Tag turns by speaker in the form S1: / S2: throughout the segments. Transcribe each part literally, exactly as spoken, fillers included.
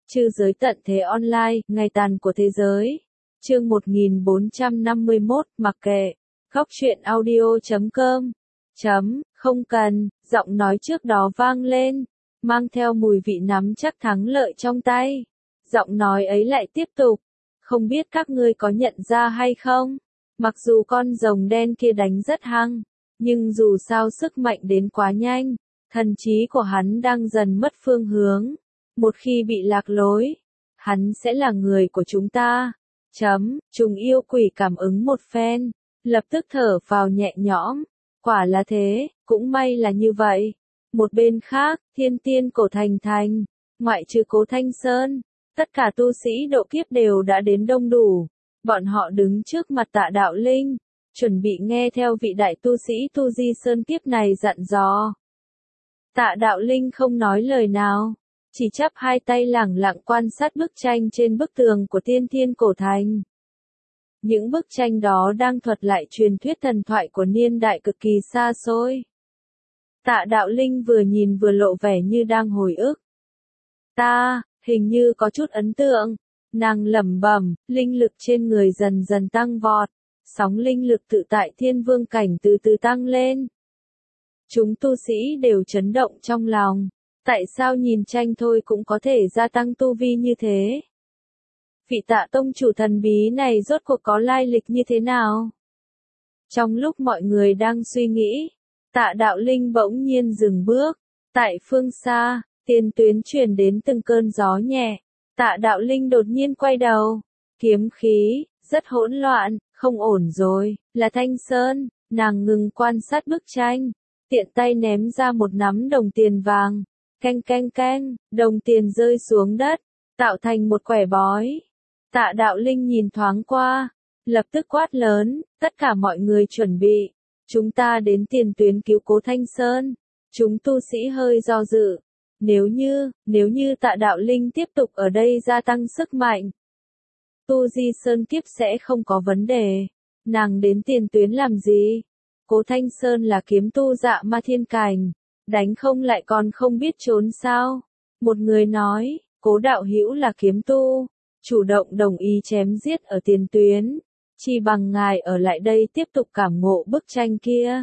S1: Trư giới tận thế online, ngày tàn của thế giới. Chương một nghìn bốn trăm năm mươi mốt, mặc kệ. Góc truyện audio chấm com. Chấm, không cần, giọng nói trước đó vang lên, mang theo mùi vị nắm chắc thắng lợi trong tay. Giọng nói ấy lại tiếp tục. Không biết các ngươi có nhận ra hay không? Mặc dù con rồng đen kia đánh rất hăng, nhưng dù sao sức mạnh đến quá nhanh, thần trí của hắn đang dần mất phương hướng. Một khi bị lạc lối, hắn sẽ là người của chúng ta. Chấm, trùng yêu quỷ cảm ứng một phen, lập tức thở vào nhẹ nhõm. Quả là thế, cũng may là như vậy. Một bên khác, thiên tiên cổ thành thành, ngoại trừ Cố Thanh Sơn, tất cả tu sĩ độ kiếp đều đã đến đông đủ. Bọn họ đứng trước mặt Tạ Đạo Linh, chuẩn bị nghe theo vị đại tu sĩ Tu Di Sơn kiếp này dặn dò. Tạ Đạo Linh không nói lời nào, chỉ chắp hai tay lẳng lặng quan sát bức tranh trên bức tường của tiên thiên cổ thành. Những bức tranh đó đang thuật lại truyền thuyết thần thoại của niên đại cực kỳ xa xôi. Tạ Đạo Linh vừa nhìn vừa lộ vẻ như đang hồi ức. Ta, hình như có chút ấn tượng. Nàng lẩm bẩm, linh lực trên người dần dần tăng vọt. Sóng linh lực tự tại thiên vương cảnh từ từ tăng lên. Chúng tu sĩ đều chấn động trong lòng. Tại sao nhìn tranh thôi cũng có thể gia tăng tu vi như thế? Vị Tạ tông chủ thần bí này rốt cuộc có lai lịch như thế nào? Trong lúc mọi người đang suy nghĩ, Tạ Đạo Linh bỗng nhiên dừng bước. Tại phương xa, tiền tuyến truyền đến từng cơn gió nhẹ. Tạ Đạo Linh đột nhiên quay đầu. Kiếm khí, rất hỗn loạn, không ổn rồi, là Thanh Sơn. Nàng ngừng quan sát bức tranh, tiện tay ném ra một nắm đồng tiền vàng. Canh canh canh, đồng tiền rơi xuống đất, tạo thành một quẻ bói. Tạ Đạo Linh nhìn thoáng qua, lập tức quát lớn, tất cả mọi người chuẩn bị. Chúng ta đến tiền tuyến cứu Cố Thanh Sơn. Chúng tu sĩ hơi do dự. Nếu như, nếu như Tạ Đạo Linh tiếp tục ở đây gia tăng sức mạnh, Tu Di Sơn kiếp sẽ không có vấn đề. Nàng đến tiền tuyến làm gì? Cố Thanh Sơn là kiếm tu dạ ma thiên cảnh. Đánh không lại còn không biết trốn sao? Một người nói, Cố đạo hữu là kiếm tu, chủ động đồng ý chém giết ở tiền tuyến. Chỉ bằng ngài ở lại đây tiếp tục cảm ngộ bức tranh kia.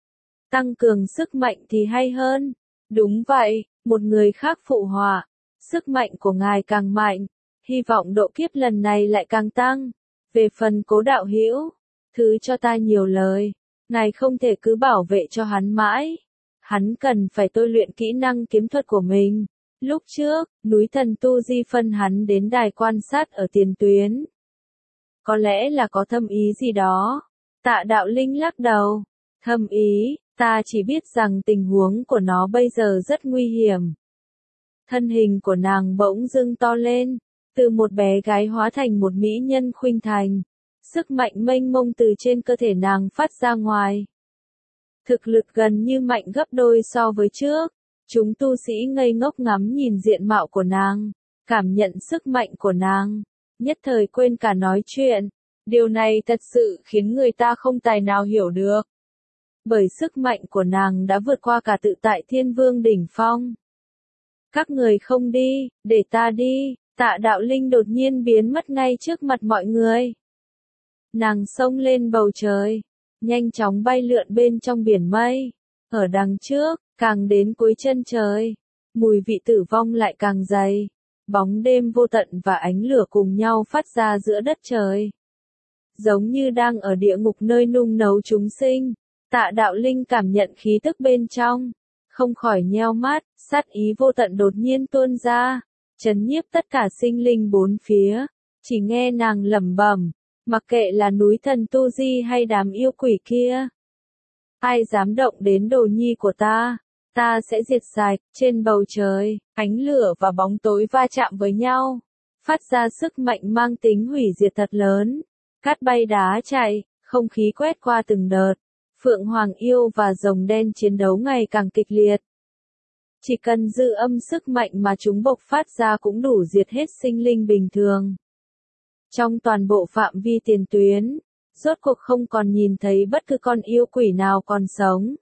S1: Tăng cường sức mạnh thì hay hơn. Đúng vậy, một người khác phụ họa. Sức mạnh của ngài càng mạnh, hy vọng độ kiếp lần này lại càng tăng. Về phần Cố đạo hữu, thứ cho ta nhiều lời, ngài không thể cứ bảo vệ cho hắn mãi. Hắn cần phải tôi luyện kỹ năng kiếm thuật của mình. Lúc trước, núi thần Tu Di phân hắn đến đài quan sát ở tiền tuyến. Có lẽ là có thâm ý gì đó. Tạ Đạo Linh lắc đầu. Thâm ý, ta chỉ biết rằng tình huống của nó bây giờ rất nguy hiểm. Thân hình của nàng bỗng dưng to lên, từ một bé gái hóa thành một mỹ nhân khuynh thành. Sức mạnh mênh mông từ trên cơ thể nàng phát ra ngoài. Thực lực gần như mạnh gấp đôi so với trước. Chúng tu sĩ ngây ngốc ngắm nhìn diện mạo của nàng, cảm nhận sức mạnh của nàng, nhất thời quên cả nói chuyện. Điều này thật sự khiến người ta không tài nào hiểu được. Bởi sức mạnh của nàng đã vượt qua cả tự tại thiên vương đỉnh phong. Các người không đi, để ta đi. Tạ Đạo Linh đột nhiên biến mất ngay trước mặt mọi người. Nàng xông lên bầu trời, nhanh chóng bay lượn bên trong biển mây. Ở đằng trước, càng đến cuối chân trời, mùi vị tử vong lại càng dày. Bóng đêm vô tận và ánh lửa cùng nhau phát ra giữa đất trời. Giống như đang ở địa ngục nơi nung nấu chúng sinh. Tạ Đạo Linh cảm nhận khí tức bên trong, không khỏi nheo mắt, sát ý vô tận đột nhiên tuôn ra, trấn nhiếp tất cả sinh linh bốn phía. Chỉ nghe nàng lẩm bẩm, mặc kệ là núi thần Tu Di hay đám yêu quỷ kia, ai dám động đến đồ nhi của ta, ta sẽ diệt sạch. Trên bầu trời, ánh lửa và bóng tối va chạm với nhau, phát ra sức mạnh mang tính hủy diệt thật lớn. Cát bay đá chạy, không khí quét qua từng đợt. Phượng Hoàng yêu và rồng đen chiến đấu ngày càng kịch liệt. Chỉ cần dư âm sức mạnh mà chúng bộc phát ra cũng đủ diệt hết sinh linh bình thường. Trong toàn bộ phạm vi tiền tuyến, rốt cuộc không còn nhìn thấy bất cứ con yêu quỷ nào còn sống.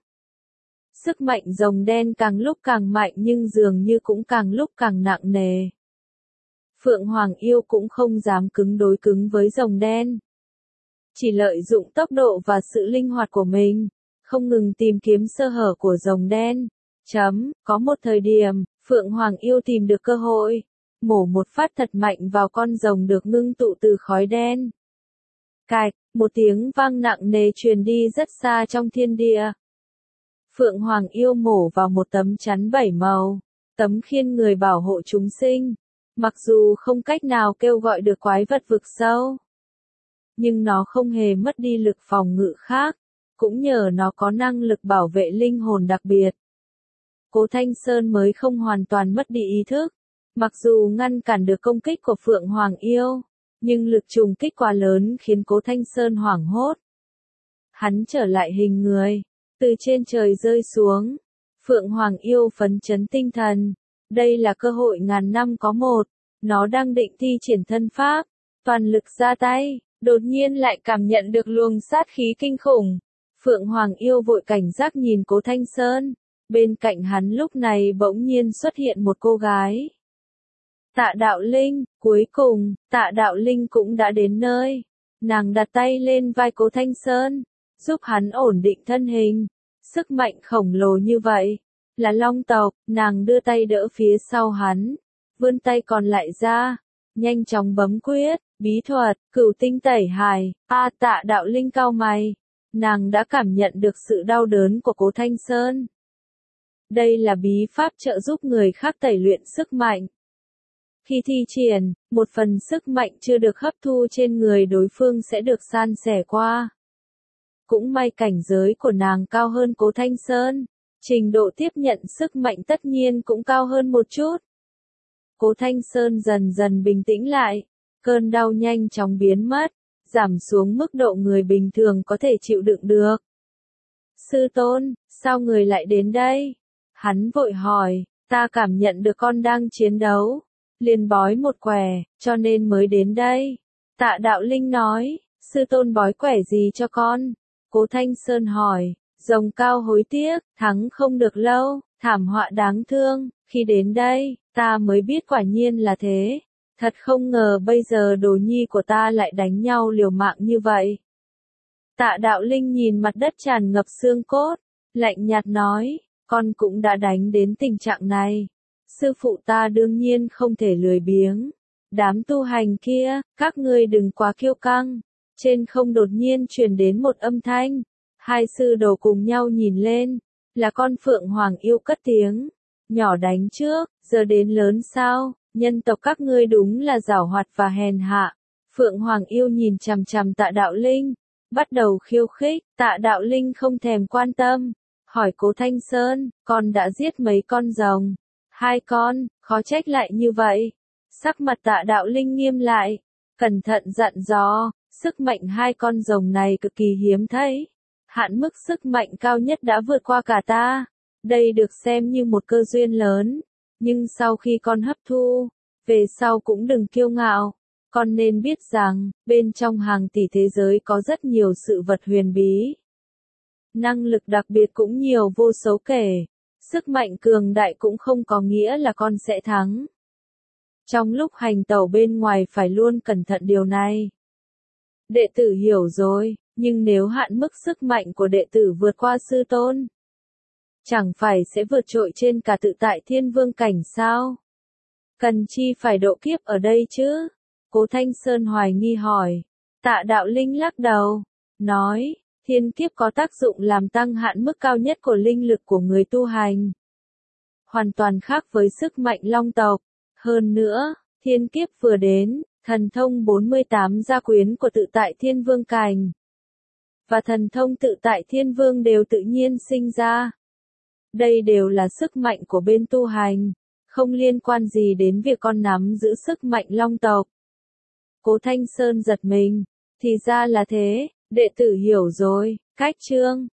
S1: Sức mạnh rồng đen càng lúc càng mạnh nhưng dường như cũng càng lúc càng nặng nề. Phượng Hoàng yêu cũng không dám cứng đối cứng với rồng đen. Chỉ lợi dụng tốc độ và sự linh hoạt của mình, không ngừng tìm kiếm sơ hở của rồng đen. Chấm, có một thời điểm, Phượng Hoàng yêu tìm được cơ hội, mổ một phát thật mạnh vào con rồng được ngưng tụ từ khói đen. Cạch, một tiếng vang nặng nề truyền đi rất xa trong thiên địa. Phượng Hoàng yêu mổ vào một tấm chắn bảy màu, tấm khiên người bảo hộ chúng sinh. Mặc dù không cách nào kêu gọi được quái vật vực sâu, nhưng nó không hề mất đi lực phòng ngự khác, cũng nhờ nó có năng lực bảo vệ linh hồn đặc biệt. Cố Thanh Sơn mới không hoàn toàn mất đi ý thức, mặc dù ngăn cản được công kích của Phượng Hoàng yêu, nhưng lực trùng kích quá lớn khiến Cố Thanh Sơn hoảng hốt. Hắn trở lại hình người, từ trên trời rơi xuống. Phượng Hoàng yêu phấn chấn tinh thần, đây là cơ hội ngàn năm có một, nó đang định thi triển thân pháp, toàn lực ra tay, đột nhiên lại cảm nhận được luồng sát khí kinh khủng. Phượng Hoàng yêu vội cảnh giác nhìn Cố Thanh Sơn, bên cạnh hắn lúc này bỗng nhiên xuất hiện một cô gái. Tạ Đạo Linh, cuối cùng, Tạ Đạo Linh cũng đã đến nơi. Nàng đặt tay lên vai Cố Thanh Sơn, giúp hắn ổn định thân hình. Sức mạnh khổng lồ như vậy, là long tộc, nàng đưa tay đỡ phía sau hắn, vươn tay còn lại ra, nhanh chóng bấm quyết, bí thuật, cửu tinh tẩy hài. A Tạ Đạo Linh cau mày, nàng đã cảm nhận được sự đau đớn của Cố Thanh Sơn. Đây là bí pháp trợ giúp người khác tẩy luyện sức mạnh. Khi thi triển, một phần sức mạnh chưa được hấp thu trên người đối phương sẽ được san sẻ qua. Cũng may cảnh giới của nàng cao hơn Cố Thanh Sơn, trình độ tiếp nhận sức mạnh tất nhiên cũng cao hơn một chút. Cố Thanh Sơn dần dần bình tĩnh lại, cơn đau nhanh chóng biến mất, giảm xuống mức độ người bình thường có thể chịu đựng được. Sư tôn, sao người lại đến đây? Hắn vội hỏi, ta cảm nhận được con đang chiến đấu, liền bói một quẻ, cho nên mới đến đây. Tạ Đạo Linh nói, sư tôn bói quẻ gì cho con? Cố Thanh Sơn hỏi, rồng cao hối tiếc, thắng không được lâu, thảm họa đáng thương, khi đến đây, ta mới biết quả nhiên là thế. Thật không ngờ bây giờ đồ nhi của ta lại đánh nhau liều mạng như vậy. Tạ Đạo Linh nhìn mặt đất tràn ngập xương cốt, lạnh nhạt nói, con cũng đã đánh đến tình trạng này. Sư phụ ta đương nhiên không thể lười biếng. Đám tu hành kia, các ngươi đừng quá kiêu căng. Trên không đột nhiên truyền đến một âm thanh. Hai sư đồ cùng nhau nhìn lên, là con Phượng Hoàng yêu cất tiếng. Nhỏ đánh trước, giờ đến lớn sao? Nhân tộc các ngươi đúng là giảo hoạt và hèn hạ. Phượng Hoàng yêu nhìn chằm chằm Tạ Đạo Linh, bắt đầu khiêu khích. Tạ Đạo Linh không thèm quan tâm, hỏi Cố Thanh Sơn, con đã giết mấy con rồng? Hai con, khó trách lại như vậy. Sắc mặt Tạ Đạo Linh nghiêm lại, cẩn thận dặn dò, sức mạnh hai con rồng này cực kỳ hiếm thấy. Hạn mức sức mạnh cao nhất đã vượt qua cả ta. Đây được xem như một cơ duyên lớn. Nhưng sau khi con hấp thu, về sau cũng đừng kiêu ngạo. Con nên biết rằng, bên trong hàng tỷ thế giới có rất nhiều sự vật huyền bí. Năng lực đặc biệt cũng nhiều vô số kể. Sức mạnh cường đại cũng không có nghĩa là con sẽ thắng. Trong lúc hành tẩu bên ngoài phải luôn cẩn thận điều này. Đệ tử hiểu rồi, nhưng nếu hạn mức sức mạnh của đệ tử vượt qua sư tôn, chẳng phải sẽ vượt trội trên cả tự tại thiên vương cảnh sao? Cần chi phải độ kiếp ở đây chứ? Cố Thanh Sơn hoài nghi hỏi. Tạ Đạo Linh lắc đầu, nói, thiên kiếp có tác dụng làm tăng hạn mức cao nhất của linh lực của người tu hành. Hoàn toàn khác với sức mạnh long tộc. Hơn nữa, thiên kiếp vừa đến, thần thông bốn mươi tám gia quyến của tự tại thiên vương cảnh và thần thông tự tại thiên vương đều tự nhiên sinh ra. Đây đều là sức mạnh của bên tu hành, không liên quan gì đến việc con nắm giữ sức mạnh long tộc. Cố Thanh Sơn giật mình, thì ra là thế, đệ tử hiểu rồi. Cách chương